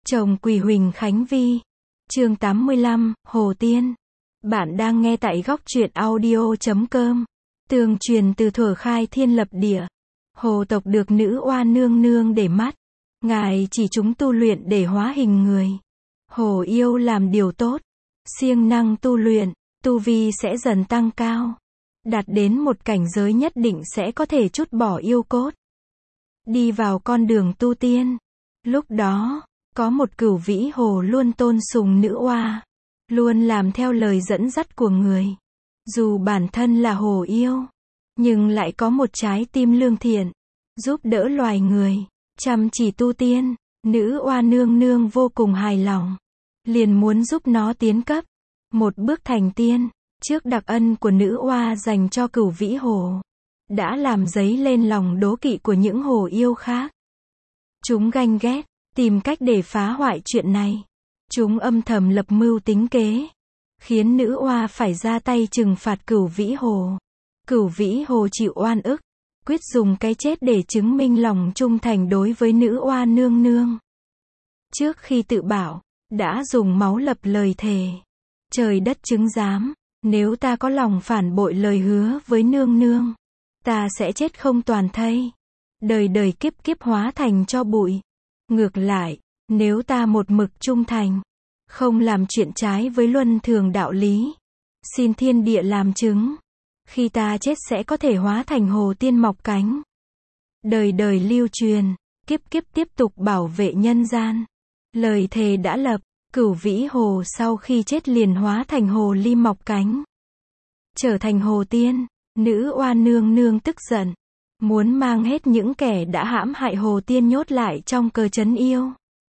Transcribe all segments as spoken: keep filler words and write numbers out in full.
Chồng Quỳ Huỳnh Khánh Vi. Chương tám mươi lăm, Hồ Tiên. Bạn đang nghe tại góc truyện audio chấm com. Tường truyền từ thuở khai thiên lập địa. Hồ tộc được nữ oa nương nương để mắt. Ngài chỉ chúng tu luyện để hóa hình người. Hồ yêu làm điều tốt. Siêng năng tu luyện, tu vi sẽ dần tăng cao. Đạt đến một cảnh giới nhất định sẽ có thể trút bỏ yêu cốt. Đi vào con đường tu tiên. Lúc đó, có một cửu vĩ hồ luôn tôn sùng nữ oa. Luôn làm theo lời dẫn dắt của người. Dù bản thân là hồ yêu, nhưng lại có một trái tim lương thiện, giúp đỡ loài người, chăm chỉ tu tiên. Nữ oa nương nương vô cùng hài lòng. Liền muốn giúp nó tiến cấp, một bước thành tiên. Trước đặc ân của nữ oa dành cho cửu vĩ hồ, đã làm dấy lên lòng đố kỵ của những hồ yêu khác. Chúng ganh ghét, tìm cách để phá hoại chuyện này. Chúng âm thầm lập mưu tính kế, khiến nữ oa phải ra tay trừng phạt cửu vĩ hồ. Cửu vĩ hồ chịu oan ức, quyết dùng cái chết để chứng minh lòng trung thành đối với nữ oa nương nương. Trước khi tự bảo, đã dùng máu lập lời thề. Trời đất chứng giám, nếu ta có lòng phản bội lời hứa với nương nương, ta sẽ chết không toàn thây, đời đời kiếp kiếp hóa thành tro bụi. Ngược lại, nếu ta một mực trung thành, không làm chuyện trái với luân thường đạo lý, xin thiên địa làm chứng, khi ta chết sẽ có thể hóa thành hồ tiên mọc cánh, đời đời lưu truyền, kiếp kiếp tiếp tục bảo vệ nhân gian. Lời thề đã lập, cửu vĩ hồ sau khi chết liền hóa thành hồ ly mọc cánh, trở thành hồ tiên. Nữ oa nương nương tức giận, muốn mang hết những kẻ đã hãm hại hồ tiên nhốt lại trong cờ trấn yêu,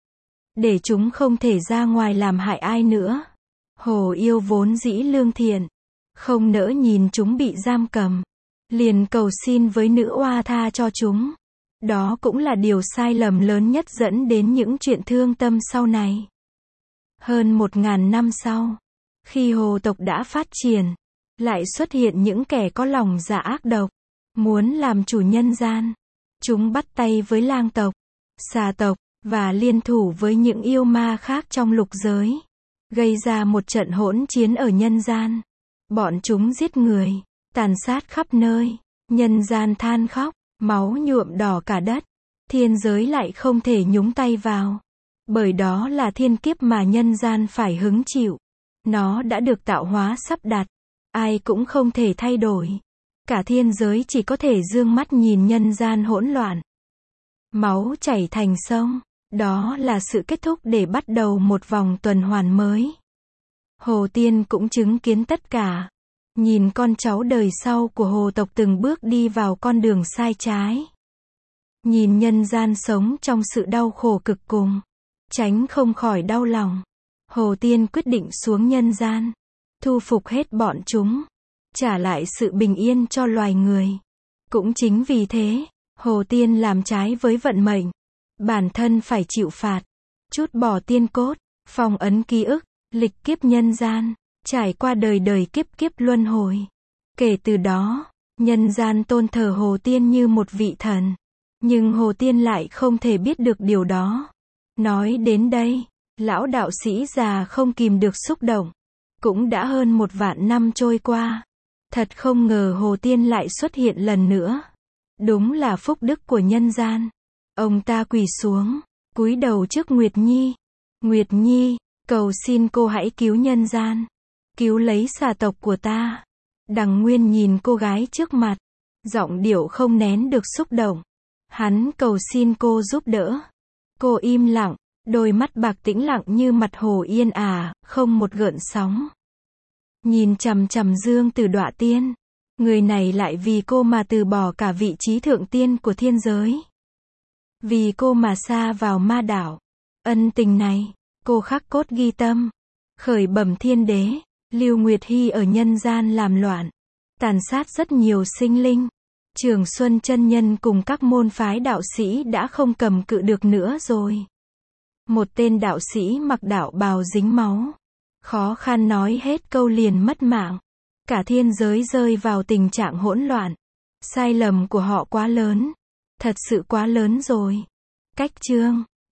để chúng không thể ra ngoài làm hại ai nữa. Hồ yêu vốn dĩ lương thiện, không nỡ nhìn chúng bị giam cầm, liền cầu xin với nữ oa tha cho chúng. Đó cũng là điều sai lầm lớn nhất dẫn đến những chuyện thương tâm sau này. Hơn một ngàn năm sau, khi hồ tộc đã phát triển, lại xuất hiện những kẻ có lòng dạ ác độc, muốn làm chủ nhân gian. Chúng bắt tay với lang tộc, xà tộc, và liên thủ với những yêu ma khác trong lục giới, gây ra một trận hỗn chiến ở nhân gian. Bọn chúng giết người, tàn sát khắp nơi, nhân gian than khóc, máu nhuộm đỏ cả đất. Thiên giới lại không thể nhúng tay vào, bởi đó là thiên kiếp mà nhân gian phải hứng chịu. Nó đã được tạo hóa sắp đặt, ai cũng không thể thay đổi. Cả thiên giới chỉ có thể dương mắt nhìn nhân gian hỗn loạn, máu chảy thành sông. Đó là sự kết thúc để bắt đầu một vòng tuần hoàn mới. Hồ Tiên cũng chứng kiến tất cả. Nhìn con cháu đời sau của hồ tộc từng bước đi vào con đường sai trái. Nhìn nhân gian sống trong sự đau khổ cực cùng, tránh không khỏi đau lòng. Hồ Tiên quyết định xuống nhân gian, thu phục hết bọn chúng, trả lại sự bình yên cho loài người. Cũng chính vì thế, Hồ Tiên làm trái với vận mệnh. Bản thân phải chịu phạt, trút bỏ tiên cốt, phong ấn ký ức, lịch kiếp nhân gian, trải qua đời đời kiếp kiếp luân hồi. Kể từ đó, nhân gian tôn thờ Hồ Tiên như một vị thần. Nhưng Hồ Tiên lại không thể biết được điều đó. Nói đến đây, lão đạo sĩ già không kìm được xúc động. Cũng đã hơn một vạn năm trôi qua. Thật không ngờ Hồ Tiên lại xuất hiện lần nữa. Đúng là phúc đức của nhân gian. Ông ta quỳ xuống, cúi đầu trước Nguyệt Nhi. Nguyệt Nhi, cầu xin cô hãy cứu nhân gian, cứu lấy xà tộc của ta. Đằng Nguyên nhìn cô gái trước mặt, giọng điệu không nén được xúc động. Hắn cầu xin cô giúp đỡ. Cô im lặng, đôi mắt bạc tĩnh lặng như mặt hồ yên ả, không một gợn sóng. Nhìn chằm chằm Dương Tử Đọa Tiên. Người này lại vì cô mà từ bỏ cả vị trí thượng tiên của thiên giới. Vì cô mà sa vào ma đảo. Ân tình này, cô khắc cốt ghi tâm. Khởi bẩm thiên đế, Lưu Nguyệt Hy ở nhân gian làm loạn, tàn sát rất nhiều sinh linh. Trường Xuân chân nhân cùng các môn phái đạo sĩ đã không cầm cự được nữa rồi. Một tên đạo sĩ mặc đạo bào dính máu, khó khăn nói hết câu liền mất mạng. Cả thiên giới rơi vào tình trạng hỗn loạn. Sai lầm của họ quá lớn. Thật sự quá lớn rồi. Cách chương